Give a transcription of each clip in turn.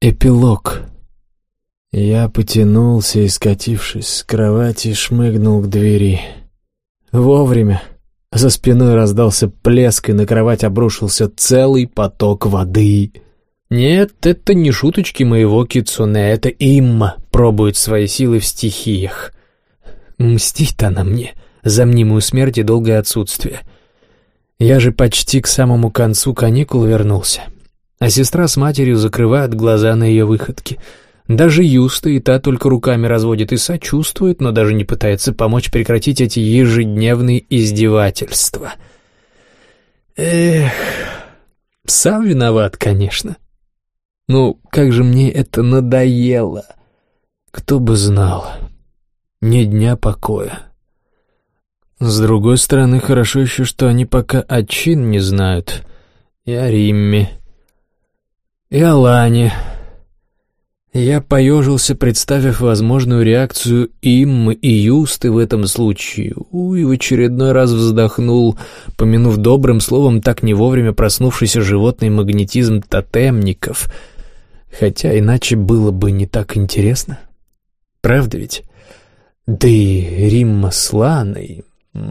Эпилог. Я потянулся и, скатившись с кровати, шмыгнул к двери. Вовремя. За спиной раздался плеск, и на кровать обрушился целый поток воды. Нет, это не шуточки моего кицуне, это Имма пробует свои силы в стихиях. Мстит она мне за мнимую смерть и долгое отсутствие. Я же почти к самому концу каникул вернулся. А сестра с матерью закрывают глаза на ее выходки. Даже Юста и та только руками разводит и сочувствует, но даже не пытается помочь прекратить эти ежедневные издевательства. Эх, сам виноват, конечно. Ну, как же мне это надоело. Кто бы знал. Ни дня покоя. С другой стороны, хорошо еще, что они пока о Чин не знают. И о Римме. И о Лане. Я поежился, представив возможную реакцию Иммы и Юсты в этом случае. И в очередной раз вздохнул, помянув добрым словом так не вовремя проснувшийся животный магнетизм тотемников. Хотя иначе было бы не так интересно. Правда ведь? Да и Римма с Ланой...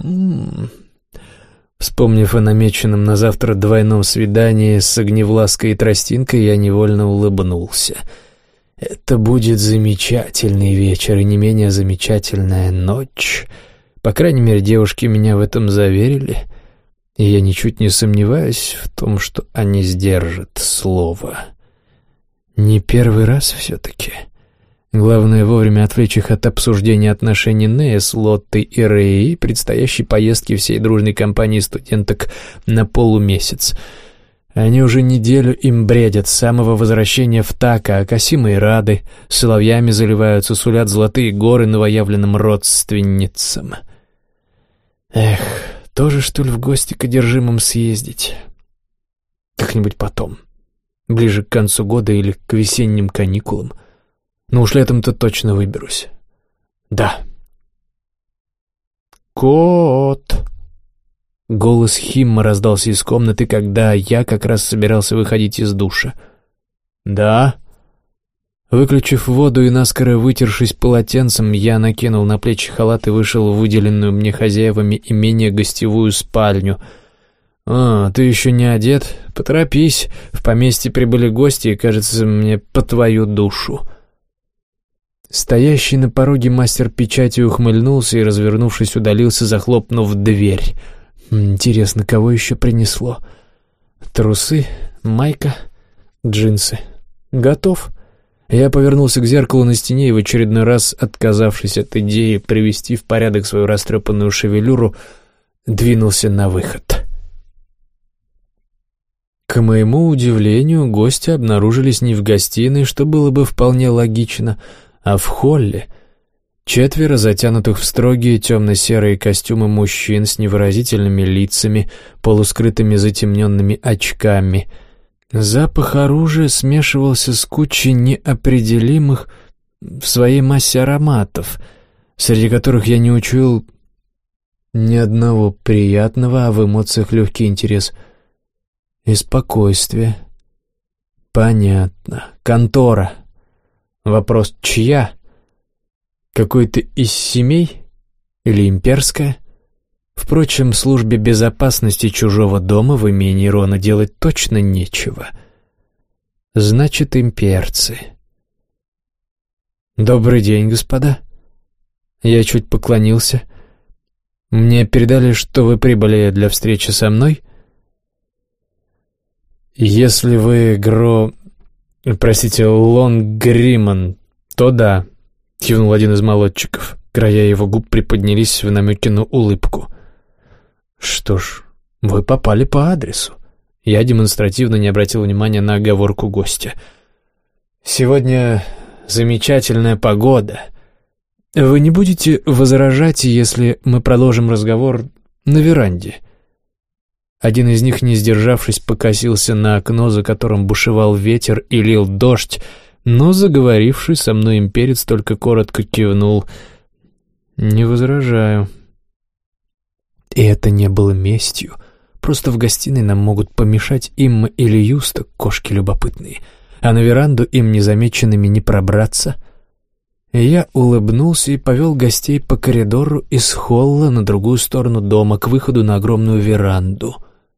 Вспомнив о намеченном на завтра двойном свидании с Огневлаской и Тростинкой, я невольно улыбнулся. Это будет замечательный вечер и не менее замечательная ночь. По крайней мере, девушки меня в этом заверили, и я ничуть не сомневаюсь в том, что они сдержат слово. Не первый раз все-таки. Главное вовремя отвлечь их от обсуждения отношений Нея с Лоттой и Рэй и предстоящей поездки всей дружной компании студенток на полумесяц. Они уже неделю им бредят с самого возвращения в Така, а Касима и Рады соловьями заливаются, сулят золотые горы новоявленным родственницам. Эх, тоже, что ли, в гости к одержимым съездить? Как-нибудь потом, ближе к концу года или к весенним каникулам. Но уж летом-то точно выберусь. Да. «Кот!» Голос Химма раздался из комнаты, когда я как раз собирался выходить из душа. «Да?» Выключив воду и наскоро вытершись полотенцем, я накинул на плечи халат и вышел в выделенную мне хозяевами имения гостевую спальню. «А, ты еще не одет? Поторопись, в поместье прибыли гости, и, кажется, мне по твою душу». Стоящий на пороге мастер печати ухмыльнулся и, развернувшись, удалился, захлопнув дверь. Интересно, кого еще принесло? Трусы, майка, джинсы. Готов. Я повернулся к зеркалу на стене и, в очередной раз отказавшись от идеи привести в порядок свою растрепанную шевелюру, двинулся на выход. К моему удивлению, гости обнаружились не в гостиной, что было бы вполне логично, а в холле. 4 затянутых в строгие темно-серые костюмы мужчин с невыразительными лицами, полускрытыми затемненными очками. Запах оружия смешивался с кучей неопределимых в своей массе ароматов, среди которых я не учуял ни одного приятного, а в эмоциях легкий интерес и спокойствие. Понятно. Контора. Вопрос, чья? Какой-то из семей? Или имперская? Впрочем, службе безопасности чужого дома в имении Рона делать точно нечего. Значит, имперцы. «Добрый день, господа». Я чуть поклонился. «Мне передали, что вы прибыли для встречи со мной?» «Если вы Лонгримман, то да», — кивнул один из молодчиков. Края его губ приподнялись в намеке на улыбку. «Что ж, вы попали по адресу». Я демонстративно не обратил внимания на оговорку гостя. «Сегодня замечательная погода. Вы не будете возражать, если мы продолжим разговор на веранде?» Один из них, не сдержавшись, покосился на окно, за которым бушевал ветер и лил дождь, но заговоривший со мной имперец только коротко кивнул. «Не возражаю». И это не было местью. Просто в гостиной нам могут помешать Имма или Юста, кошки любопытные. а на веранду им незамеченными не пробраться. И я улыбнулся и повел гостей по коридору из холла на другую сторону дома, к выходу на огромную веранду.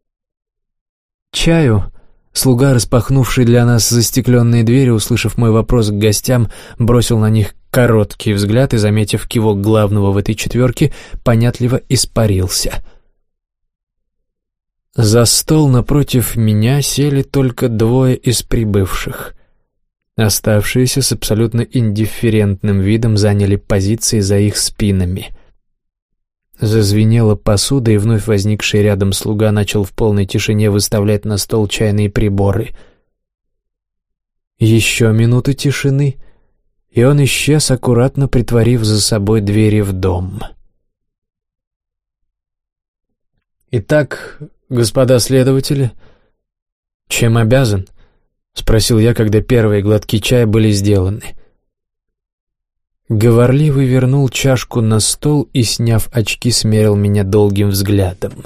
«Чаю?» Слуга, распахнувший для нас застекленные двери, услышав мой вопрос к гостям, бросил на них короткий взгляд и, заметив кивок главного в этой четверке, понятливо испарился. За стол напротив меня сели только двое из прибывших. Оставшиеся с абсолютно индифферентным видом заняли позиции за их спинами. Зазвенела посуда, и вновь возникший рядом слуга начал в полной тишине выставлять на стол чайные приборы. Еще минуты тишины, и он исчез, аккуратно притворив за собой двери в дом. «Итак, господа следователи, чем обязан?» — спросил я, когда первые глотки чая были сделаны. Говорливый вернул чашку на стол и, сняв очки, смерил меня долгим взглядом.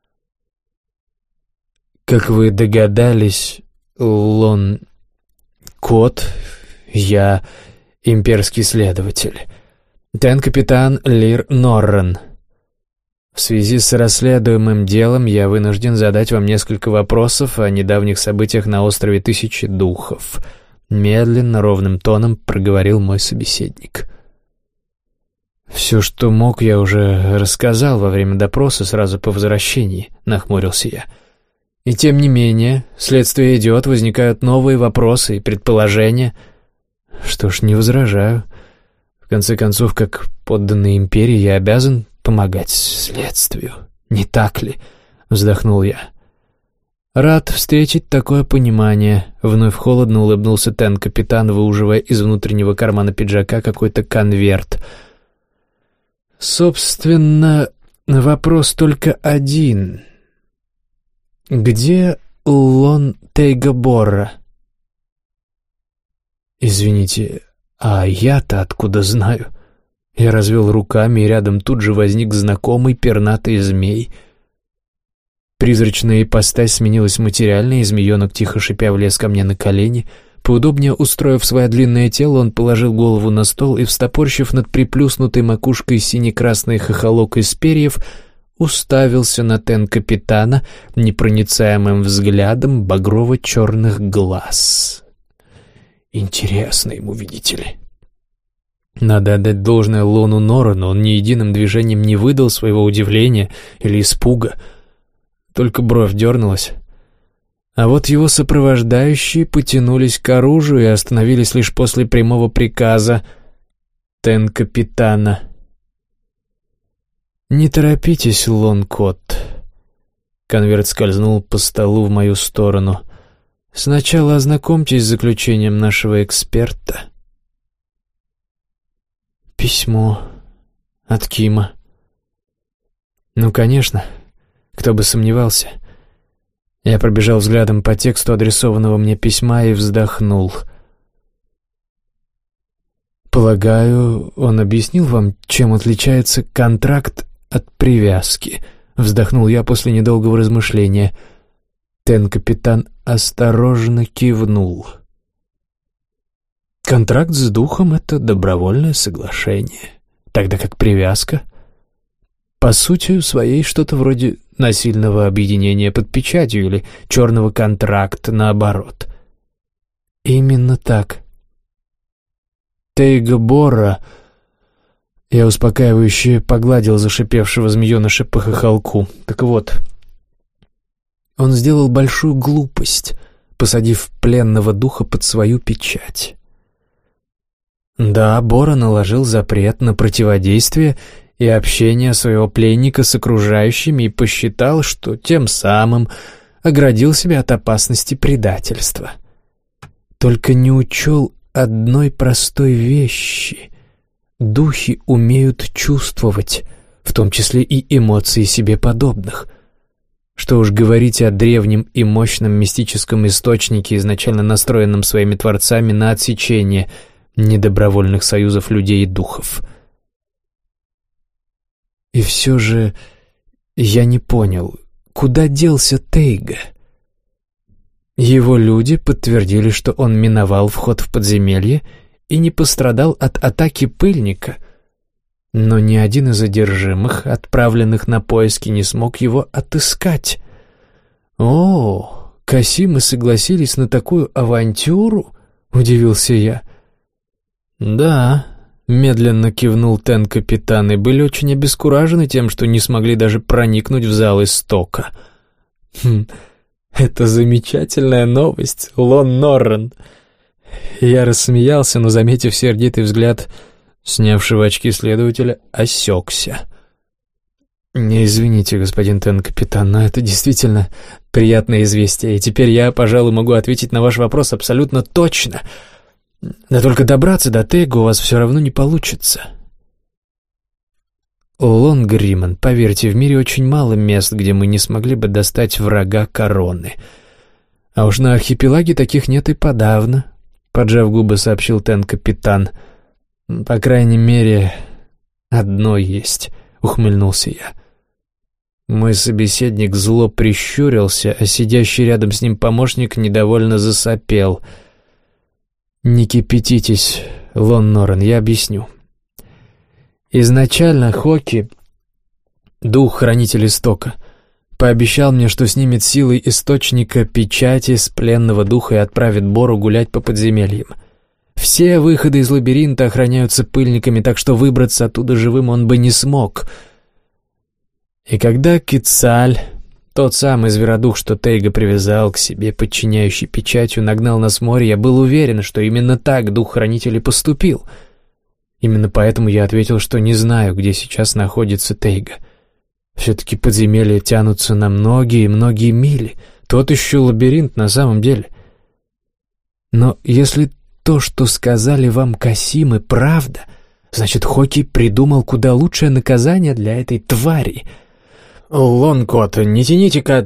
«Как вы догадались, Лон Кот, я имперский следователь, тен-капитан Лир Норрен. В связи с расследуемым делом я вынужден задать вам несколько вопросов о недавних событиях на острове Тысячи Духов», — медленно, ровным тоном проговорил мой собеседник. «Все, что мог, я уже рассказал во время допроса сразу по возвращении», — нахмурился я. «И тем не менее, следствие идет, возникают новые вопросы и предположения. Что ж, не возражаю. В конце концов, как подданный империи, я обязан помогать следствию, не так ли?» — вздохнул я. «Рад встретить такое понимание», — вновь холодно улыбнулся тен-капитан, выуживая из внутреннего кармана пиджака какой-то конверт. «Собственно, вопрос только один. Где Лон Тейга Борра?» «Извините, а я-то откуда знаю?» Я развел руками, и рядом тут же возник знакомый пернатый змей. Призрачная ипостась сменилась материальной, и змеенок, тихо шипя, влез ко мне на колени. Поудобнее устроив свое длинное тело, он положил голову на стол и, встопорщив над приплюснутой макушкой сине-красный хохолок из перьев, уставился на тен-капитана непроницаемым взглядом багрово-черных глаз. Интересно ему, видите ли. Надо отдать должное Лону Норрену, он ни единым движением не выдал своего удивления или испуга. Только бровь дернулась. А вот его сопровождающие потянулись к оружию и остановились лишь после прямого приказа тен-капитана. «Не торопитесь, Лон-Кот». Конверт скользнул по столу в мою сторону. «Сначала ознакомьтесь с заключением нашего эксперта». Письмо от Кима. Ну, конечно, кто бы сомневался. Я пробежал взглядом по тексту адресованного мне письма и вздохнул. «Полагаю, он объяснил вам, чем отличается контракт от привязки?» Вздохнул я после недолгого размышления. Тен-капитан осторожно кивнул. «Контракт с духом — это добровольное соглашение, тогда как привязка, по сути своей, что-то вроде насильного объединения под печатью или черного контракта, наоборот». «Именно так. Тейга Борра...» Я успокаивающе погладил зашипевшего змееныша по хохолку. «Так вот, он сделал большую глупость, посадив пленного духа под свою печать. Да, Борра наложил запрет на противодействие и общение своего пленника с окружающими и посчитал, что тем самым оградил себя от опасности предательства. Только не учел одной простой вещи. Духи умеют чувствовать, в том числе и эмоции себе подобных. Что уж говорить о древнем и мощном мистическом источнике, изначально настроенном своими творцами на отсечение недобровольных союзов людей и духов. И все же я не понял, куда делся Тейга? Его люди подтвердили, что он миновал вход в подземелье и не пострадал от атаки пыльника, но ни один из одержимых, отправленных на поиски, не смог его отыскать. «О, Касимы согласились на такую авантюру?» — удивился я. «Да», — медленно кивнул Тен-капитан, и были очень обескуражены тем, что не смогли даже проникнуть в зал истока. «Это замечательная новость, Лон Норрен!» Я рассмеялся, но, заметив сердитый взгляд снявшего очки следователя, осекся. «Не извините, господин Тен-капитан, но это действительно приятное известие, и теперь я, пожалуй, могу ответить на ваш вопрос абсолютно точно. Да только добраться до Тейга у вас все равно не получится». «Лон Гриман, поверьте, в мире очень мало мест, где мы не смогли бы достать врага короны. А уж на архипелаге таких нет и подавно», — поджав губы, сообщил Тен-капитан. «По крайней мере, одно есть», — ухмыльнулся я. Мой собеседник зло прищурился, а сидящий рядом с ним помощник недовольно засопел. «Не кипятитесь, Лон Норрен, я объясню. Изначально Хоки, дух хранитель истока, пообещал мне, что снимет силой источника печати с пленного духа и отправит Бору гулять по подземельям. Все выходы из лабиринта охраняются пыльниками, так что выбраться оттуда живым он бы не смог. И когда Кицаль, тот самый зверодух, что Тейга привязал к себе, подчиняющий печатью, нагнал нас в море, я был уверен, что именно так дух-хранитель и поступил. Именно поэтому я ответил, что не знаю, где сейчас находится Тейга. Все-таки подземелья тянутся на многие-многие мили. Тот еще лабиринт на самом деле. Но если то, что сказали вам Касимы, правда, значит, Хоки придумал куда лучшее наказание для этой твари. «Лон-кот, не тяните-ка...»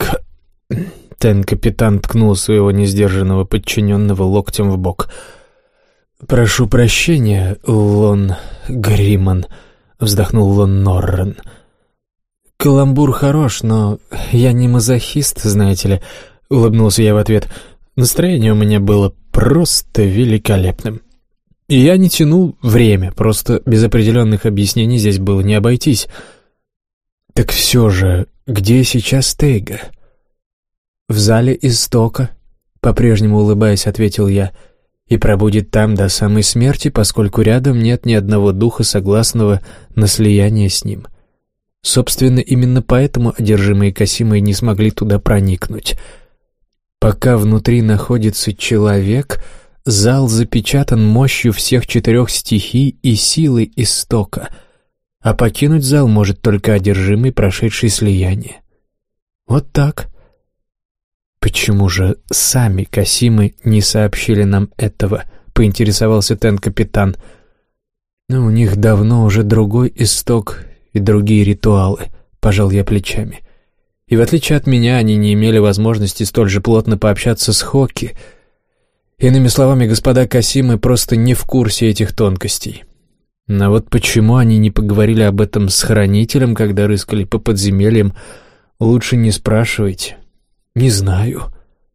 Тен-капитан ткнул своего несдержанного подчиненного локтем в бок. «Прошу прощения, Лон Гриман», — вздохнул Лон Норрен. «Каламбур хорош, но я не мазохист, знаете ли», — улыбнулся я в ответ. Настроение у меня было просто великолепным. И я не тянул время, просто без определенных объяснений здесь было не обойтись. «Так все же, где сейчас Тейга?» «В зале истока», — по-прежнему улыбаясь, ответил я, «и пробудет там до самой смерти, поскольку рядом нет ни одного духа, согласного на слияние с ним. Собственно, именно поэтому одержимые Касимы не смогли туда проникнуть. Пока внутри находится человек, зал запечатан мощью всех 4 стихий и силой истока, а покинуть зал может только одержимый, прошедший слияние. Вот так». «Почему же сами Касимы не сообщили нам этого?» — поинтересовался Тен-капитан. «Ну, у них давно уже другой исток и другие ритуалы», — пожал я плечами. «И в отличие от меня, они не имели возможности столь же плотно пообщаться с Хоки. Иными словами, господа Касимы просто не в курсе этих тонкостей. Но вот почему они не поговорили об этом с хранителем, когда рыскали по подземельям, лучше не спрашивайте. Не знаю».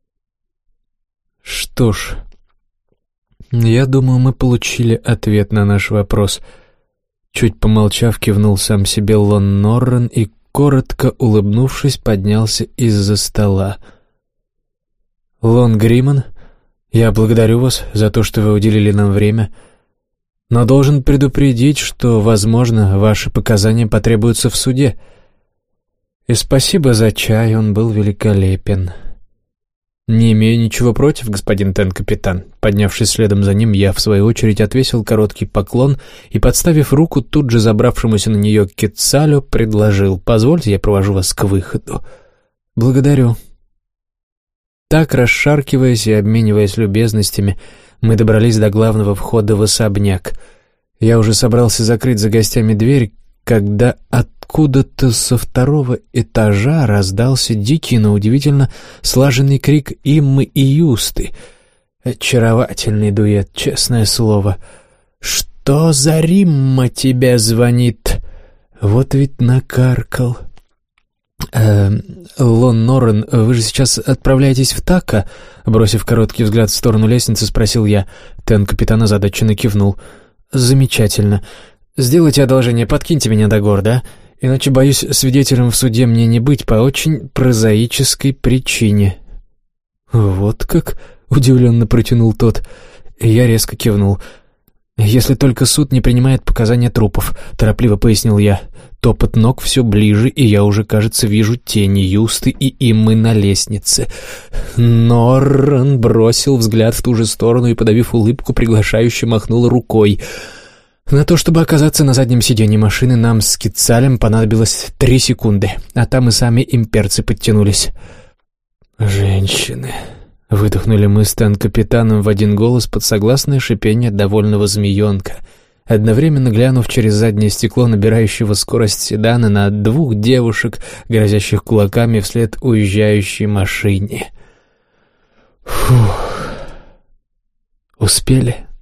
«Что ж, я думаю, мы получили ответ на наш вопрос». Чуть помолчав, кивнул сам себе Лон Норрен и, коротко улыбнувшись, поднялся из-за стола. «Лон Гриман, я благодарю вас за то, что вы уделили нам время, но должен предупредить, что, возможно, ваши показания потребуются в суде. И спасибо за чай, он был великолепен». «Не имею ничего против, господин Тен-капитан». Поднявшись следом за ним, я, в свою очередь, отвесил короткий поклон и, подставив руку тут же забравшемуся на нее Кицалю, предложил: «Позвольте, я провожу вас к выходу». «Благодарю». Так, расшаркиваясь и обмениваясь любезностями, мы добрались до главного входа в особняк. Я уже собрался закрыть за гостями дверь, когда откуда-то со 2-го этажа раздался дикий, но удивительно слаженный крик Иммы и Юсты. Очаровательный дуэт, честное слово. «Что за Римма тебе звонит? Вот ведь накаркал». Лон Норрен, вы же сейчас отправляетесь в Така?» Бросив короткий взгляд в сторону лестницы, спросил я. Тен-капитан озадаченно кивнул. «Замечательно. Сделайте одолжение, подкиньте меня до города, а? Иначе, боюсь, свидетелем в суде мне не быть по очень прозаической причине». «Вот как?» — удивленно протянул тот. Я резко кивнул. «Если только суд не принимает показания трупов», — торопливо пояснил я. Топот ног все ближе, и я уже, кажется, вижу тени Юсты и Иммы на лестнице. Норрен бросил взгляд в ту же сторону и, подавив улыбку, приглашающе махнул рукой. На то, чтобы оказаться на заднем сиденье машины, нам с Кицалем понадобилось 3 секунды, а там и сами имперцы подтянулись. «Женщины», — выдохнули мы с Тен-капитаном в один голос под согласное шипение довольного змеенка, одновременно глянув через заднее стекло набирающего скорость седана на 2 девушек, грозящих кулаками вслед уезжающей машине. Фух. Успели.